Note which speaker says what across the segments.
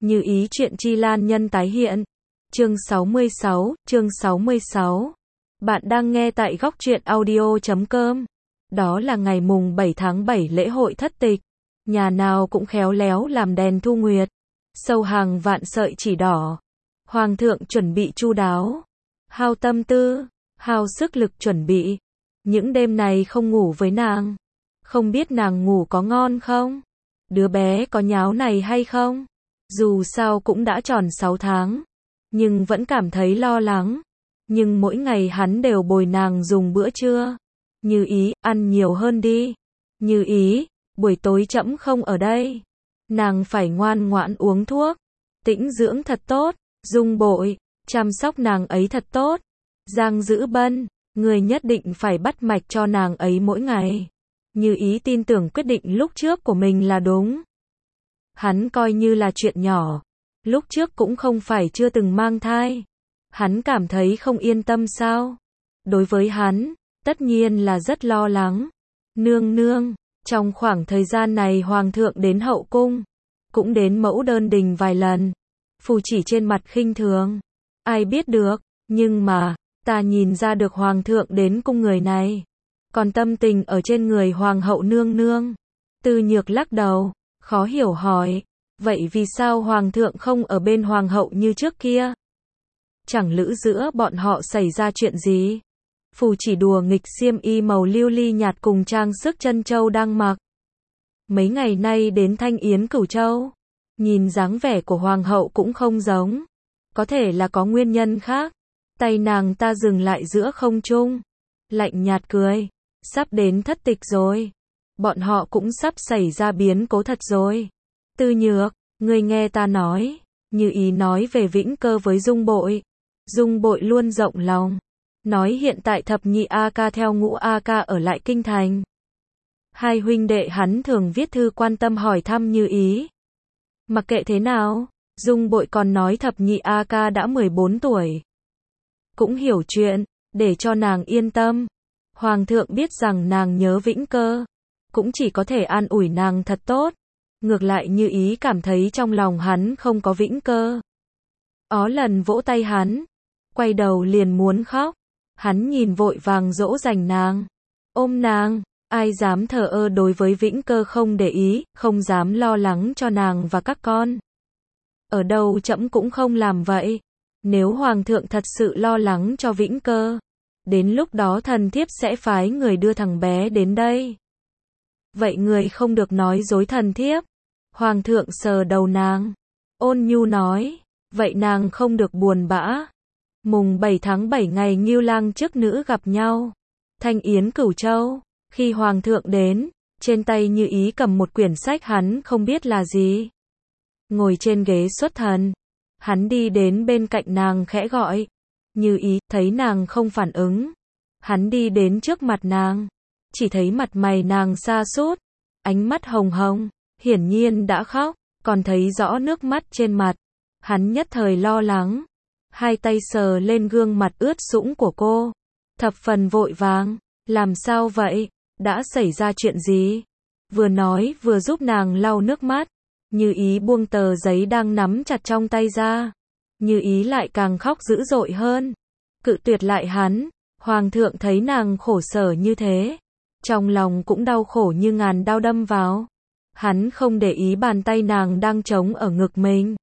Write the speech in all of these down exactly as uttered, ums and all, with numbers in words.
Speaker 1: Như ý chuyện Chi Lan nhân tái hiện. Chương sáu mươi sáu, chương sáu mươi sáu. Bạn đang nghe tại góc truyện audio chấm com. Đó là ngày mùng bảy tháng bảy lễ hội thất tịch. Nhà nào cũng khéo léo làm đèn thu nguyệt. Sâu hàng vạn sợi chỉ đỏ. Hoàng thượng chuẩn bị chu đáo. Hao tâm tư, hao sức lực chuẩn bị. Những đêm này không ngủ với nàng. Không biết nàng ngủ có ngon không? Đứa bé có nháo này hay không? Dù sao cũng đã tròn sáu tháng. Nhưng vẫn cảm thấy lo lắng. Nhưng mỗi ngày hắn đều bồi nàng dùng bữa trưa. Như ý, ăn nhiều hơn đi. Như ý, buổi tối trẫm không ở đây. Nàng phải ngoan ngoãn uống thuốc. Tĩnh dưỡng thật tốt. Dung bội, chăm sóc nàng ấy thật tốt. Giang Dữ Bân, người nhất định phải bắt mạch cho nàng ấy mỗi ngày. Như ý tin tưởng quyết định lúc trước của mình là đúng. Hắn coi như là chuyện nhỏ. Lúc trước cũng không phải chưa từng mang thai. Hắn cảm thấy không yên tâm sao? Đối với hắn, tất nhiên là rất lo lắng. Nương nương, trong khoảng thời gian này hoàng thượng đến hậu cung, cũng đến mẫu đơn đình vài lần. Phù chỉ trên mặt khinh thường. Ai biết được, nhưng mà, ta nhìn ra được hoàng thượng đến cung người này. Còn tâm tình ở trên người hoàng hậu nương nương. Tư Nhược lắc đầu, khó hiểu hỏi. Vậy vì sao hoàng thượng không ở bên hoàng hậu như trước kia? Chẳng lữ giữa bọn họ xảy ra chuyện gì? Phù chỉ đùa nghịch xiêm y màu lưu ly nhạt cùng trang sức chân châu đang mặc. Mấy ngày nay đến Thanh Yến Cửu Châu. Nhìn dáng vẻ của hoàng hậu cũng không giống. Có thể là có nguyên nhân khác. Tay nàng ta dừng lại giữa không trung. Lạnh nhạt cười. Sắp đến thất tịch rồi. Bọn họ cũng sắp xảy ra biến cố thật rồi. Tư Nhược, ngươi nghe ta nói. Như ý nói về Vĩnh Cơ với Dung Bội. Dung Bội luôn rộng lòng. Nói hiện tại thập nhị A ca theo ngũ A ca ở lại kinh thành. Hai huynh đệ hắn thường viết thư quan tâm hỏi thăm Như ý. Mặc kệ thế nào, Dung Bội còn nói thập nhị A ca đã mười bốn tuổi. Cũng hiểu chuyện, để cho nàng yên tâm. Hoàng thượng biết rằng nàng nhớ Vĩnh Cơ. Cũng chỉ có thể an ủi nàng thật tốt. Ngược lại Như ý cảm thấy trong lòng hắn không có Vĩnh Cơ. Ó lần vỗ tay hắn. Quay đầu liền muốn khóc. Hắn nhìn vội vàng dỗ dành nàng. Ôm nàng. Ai dám thờ ơ đối với Vĩnh Cơ không để ý, không dám lo lắng cho nàng và các con. Ở đâu trẫm cũng không làm vậy. Nếu hoàng thượng thật sự lo lắng cho Vĩnh Cơ, đến lúc đó thần thiếp sẽ phái người đưa thằng bé đến đây. Vậy người không được nói dối thần thiếp. Hoàng thượng sờ đầu nàng. Ôn nhu nói. Vậy nàng không được buồn bã. Mùng bảy tháng bảy ngày Ngưu Lang chức nữ gặp nhau. Thanh Yến Cửu Châu. Khi hoàng thượng đến, trên tay Như ý cầm một quyển sách hắn không biết là gì. Ngồi trên ghế xuất thần. Hắn đi đến bên cạnh nàng khẽ gọi. Như ý, thấy nàng không phản ứng. Hắn đi đến trước mặt nàng. Chỉ thấy mặt mày nàng sa sút, ánh mắt hồng hồng, hiển nhiên đã khóc, còn thấy rõ nước mắt trên mặt. Hắn nhất thời lo lắng. Hai tay sờ lên gương mặt ướt sũng của cô. Thập phần vội vàng. Làm sao vậy? Đã xảy ra chuyện gì? Vừa nói vừa giúp nàng lau nước mắt. Như ý buông tờ giấy đang nắm chặt trong tay ra. Như ý lại càng khóc dữ dội hơn. Cự tuyệt lại hắn. Hoàng thượng thấy nàng khổ sở như thế. Trong lòng cũng đau khổ như ngàn đao đâm vào. Hắn không để ý bàn tay nàng đang trống ở ngực mình.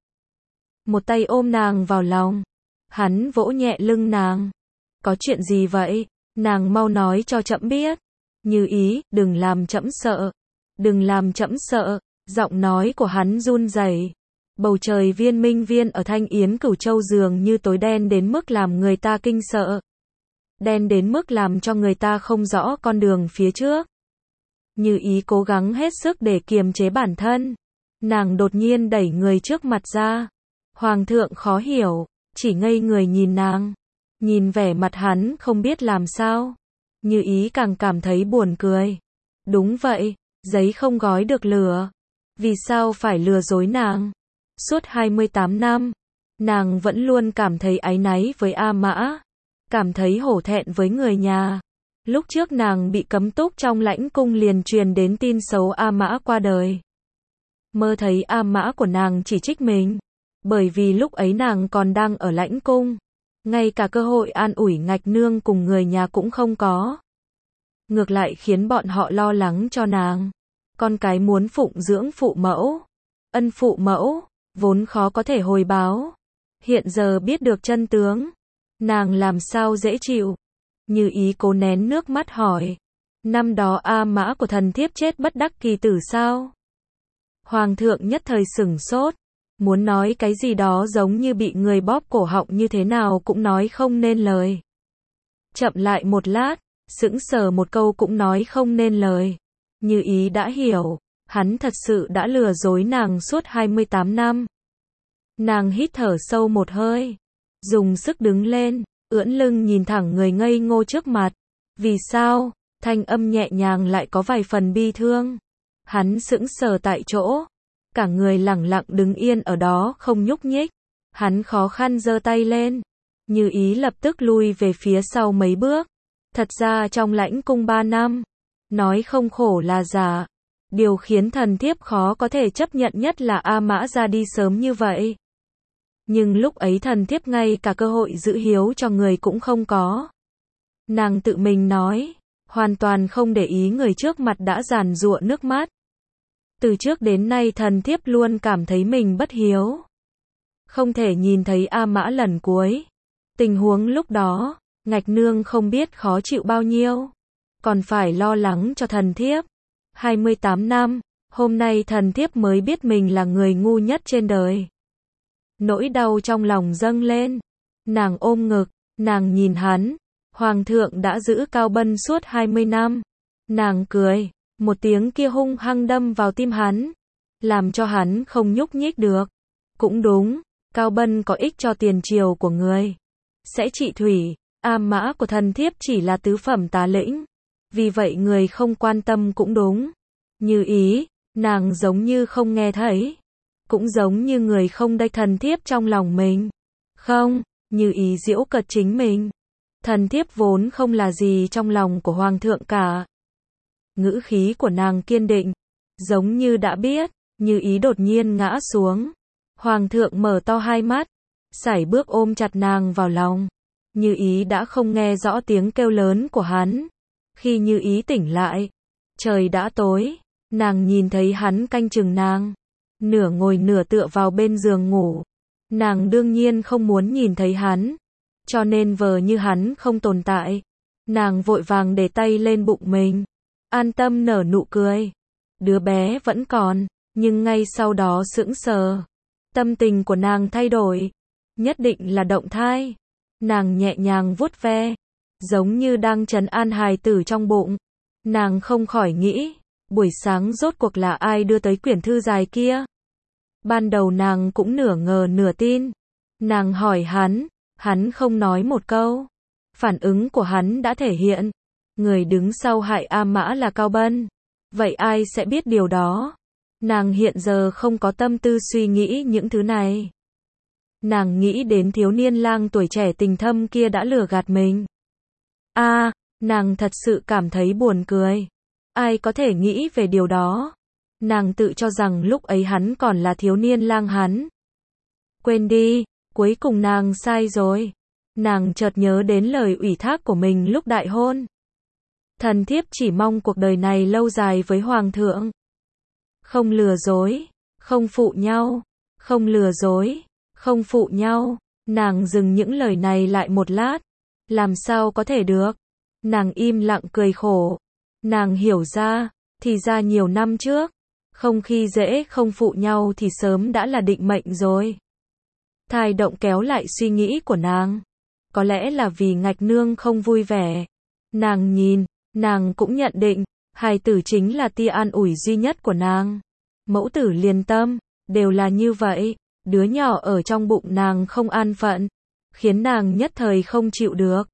Speaker 1: Một tay ôm nàng vào lòng. Hắn vỗ nhẹ lưng nàng. Có chuyện gì vậy? Nàng mau nói cho trẫm biết. Như ý, đừng làm trẫm sợ. Đừng làm trẫm sợ. Giọng nói của hắn run rẩy. Bầu trời viên minh viên ở Thanh Yến Cửu Châu dường như tối đen đến mức làm người ta kinh sợ. Đen đến mức làm cho người ta không rõ con đường phía trước. Như ý cố gắng hết sức để kiềm chế bản thân. Nàng đột nhiên đẩy người trước mặt ra. Hoàng thượng khó hiểu, chỉ ngây người nhìn nàng. Nhìn vẻ mặt hắn không biết làm sao. Như ý càng cảm thấy buồn cười. Đúng vậy, giấy không gói được lửa. Vì sao phải lừa dối nàng? Suốt hai mươi tám năm, nàng vẫn luôn cảm thấy áy náy với A Mã. Cảm thấy hổ thẹn với người nhà. Lúc trước nàng bị cấm túc trong lãnh cung liền truyền đến tin xấu A Mã qua đời. Mơ thấy A Mã của nàng chỉ trích mình. Bởi vì lúc ấy nàng còn đang ở lãnh cung, ngay cả cơ hội an ủi Ngạch Nương cùng người nhà cũng không có. Ngược lại khiến bọn họ lo lắng cho nàng. Con cái muốn phụng dưỡng phụ mẫu, ân phụ mẫu, vốn khó có thể hồi báo. Hiện giờ biết được chân tướng, nàng làm sao dễ chịu. Như Ý cố nén nước mắt hỏi, năm đó A Mã của thần thiếp chết bất đắc kỳ tử sao? Hoàng thượng nhất thời sửng sốt, muốn nói cái gì đó giống như bị người bóp cổ họng như thế nào cũng nói không nên lời. Chậm lại một lát, sững sờ một câu cũng nói không nên lời. Như Ý đã hiểu, hắn thật sự đã lừa dối nàng suốt hai mươi tám năm. Nàng hít thở sâu một hơi, dùng sức đứng lên, ưỡn lưng nhìn thẳng người ngây ngô trước mặt. Vì sao? Thanh âm nhẹ nhàng lại có vài phần bi thương. Hắn sững sờ tại chỗ, cả người lẳng lặng đứng yên ở đó không nhúc nhích. Hắn khó khăn giơ tay lên, Như Ý lập tức lui về phía sau mấy bước. Thật ra trong lãnh cung ba năm, nói không khổ là giả. Điều khiến thần thiếp khó có thể chấp nhận nhất là A Mã ra đi sớm như vậy. Nhưng lúc ấy thần thiếp ngay cả cơ hội giữ hiếu cho người cũng không có. Nàng tự mình nói, hoàn toàn không để ý người trước mặt đã giàn giụa nước mắt. Từ trước đến nay thần thiếp luôn cảm thấy mình bất hiếu. Không thể nhìn thấy A Mã lần cuối. Tình huống lúc đó, Ngạch Nương không biết khó chịu bao nhiêu. Còn phải lo lắng cho thần thiếp. hai mươi tám năm, hôm nay thần thiếp mới biết mình là người ngu nhất trên đời. Nỗi đau trong lòng dâng lên. Nàng ôm ngực, nàng nhìn hắn. Hoàng thượng đã giữ Cao Bân suốt hai mươi năm. Nàng cười, một tiếng kia hung hăng đâm vào tim hắn, làm cho hắn không nhúc nhích được. Cũng đúng, Cao Bân có ích cho tiền triều của người. Sẽ trị thủy, A Mã của thần thiếp chỉ là tứ phẩm tá lĩnh. Vì vậy người không quan tâm cũng đúng. Như Ý, nàng giống như không nghe thấy. Cũng giống như người không đay thần thiếp trong lòng mình. Không, Như Ý giễu cợt chính mình. Thần thiếp vốn không là gì trong lòng của hoàng thượng cả. Ngữ khí của nàng kiên định, giống như đã biết. Như Ý đột nhiên ngã xuống. Hoàng thượng mở to hai mắt, sải bước ôm chặt nàng vào lòng. Như Ý đã không nghe rõ tiếng kêu lớn của hắn. Khi Như Ý tỉnh lại, trời đã tối. Nàng nhìn thấy hắn canh chừng nàng, nửa ngồi nửa tựa vào bên giường ngủ. Nàng đương nhiên không muốn nhìn thấy hắn, cho nên vờ như hắn không tồn tại. Nàng vội vàng để tay lên bụng mình, an tâm nở nụ cười. Đứa bé vẫn còn, nhưng ngay sau đó sững sờ. Tâm tình của nàng thay đổi, nhất định là động thai. Nàng nhẹ nhàng vuốt ve, giống như đang trấn an hài tử trong bụng. Nàng không khỏi nghĩ, buổi sáng rốt cuộc là ai đưa tới quyển thư dài kia? Ban đầu nàng cũng nửa ngờ nửa tin. Nàng hỏi hắn, hắn không nói một câu. Phản ứng của hắn đã thể hiện, người đứng sau hại A Mã là Cao Bân. Vậy ai sẽ biết điều đó? Nàng hiện giờ không có tâm tư suy nghĩ những thứ này. Nàng nghĩ đến thiếu niên lang tuổi trẻ tình thâm kia đã lừa gạt mình. A, à, nàng thật sự cảm thấy buồn cười. Ai có thể nghĩ về điều đó? Nàng tự cho rằng lúc ấy hắn còn là thiếu niên lang hắn. Quên đi, cuối cùng nàng sai rồi. Nàng chợt nhớ đến lời ủy thác của mình lúc đại hôn. Thần thiếp chỉ mong cuộc đời này lâu dài với hoàng thượng. Không lừa dối, không phụ nhau, không lừa dối, không phụ nhau. Nàng dừng những lời này lại một lát. Làm sao có thể được? Nàng im lặng cười khổ. Nàng hiểu ra, thì ra nhiều năm trước, không khi dễ không phụ nhau thì sớm đã là định mệnh rồi. Thai động kéo lại suy nghĩ của nàng. Có lẽ là vì Ngạch Nương không vui vẻ. Nàng nhìn, nàng cũng nhận định, hài tử chính là tia an ủi duy nhất của nàng. Mẫu tử liền tâm, đều là như vậy. Đứa nhỏ ở trong bụng nàng không an phận, khiến nàng nhất thời không chịu được.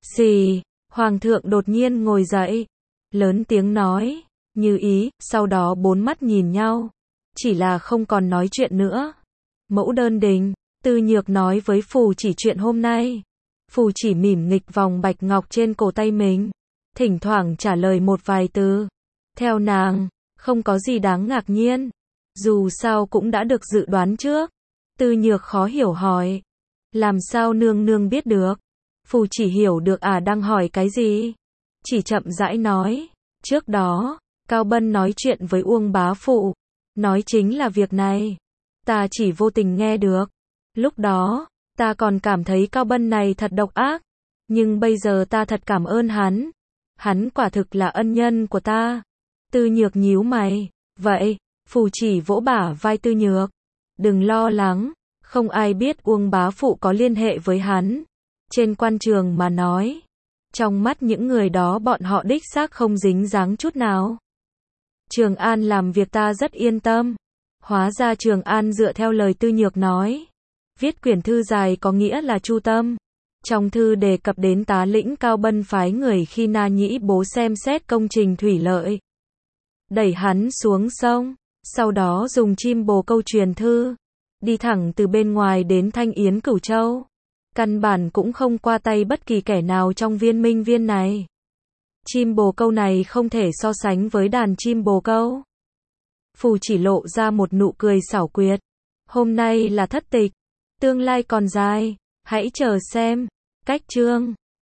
Speaker 1: Xì, hoàng thượng đột nhiên ngồi dậy, lớn tiếng nói, Như Ý, sau đó bốn mắt nhìn nhau, chỉ là không còn nói chuyện nữa. Mẫu đơn đình, Tư Nhược nói với Phù Chỉ chuyện hôm nay. Phù Chỉ mỉm nghịch vòng bạch ngọc trên cổ tay mình, thỉnh thoảng trả lời một vài từ. Theo nàng, không có gì đáng ngạc nhiên, dù sao cũng đã được dự đoán trước. Tư Nhược khó hiểu hỏi. Làm sao nương nương biết được? Phù chỉ hiểu được à đang hỏi cái gì? Chỉ chậm rãi nói. Trước đó, Cao Bân nói chuyện với Uông bá phụ. Nói chính là việc này. Ta chỉ vô tình nghe được. Lúc đó, ta còn cảm thấy Cao Bân này thật độc ác. Nhưng bây giờ ta thật cảm ơn hắn. Hắn quả thực là ân nhân của ta. Tư Nhược nhíu mày. Vậy, Phù chỉ vỗ bả vai Tư Nhược. Đừng lo lắng. Không ai biết Uông bá phụ có liên hệ với hắn. Trên quan trường mà nói. Trong mắt những người đó bọn họ đích xác không dính dáng chút nào. Trường An làm việc ta rất yên tâm. Hóa ra Trường An dựa theo lời Tư Nhược nói. Viết quyển thư dài có nghĩa là chu tâm. Trong thư đề cập đến tá lĩnh Cao Bân phái người khi Na Nhĩ bố xem xét công trình thủy lợi. Đẩy hắn xuống sông. Sau đó dùng chim bồ câu truyền thư. Đi thẳng từ bên ngoài đến Thanh Yến Cửu Châu. Căn bản cũng không qua tay bất kỳ kẻ nào trong viên minh viên này. Chim bồ câu này không thể so sánh với đàn chim bồ câu. Phù chỉ lộ ra một nụ cười xảo quyệt. Hôm nay là thất tịch. Tương lai còn dài. Hãy chờ xem. Cách chương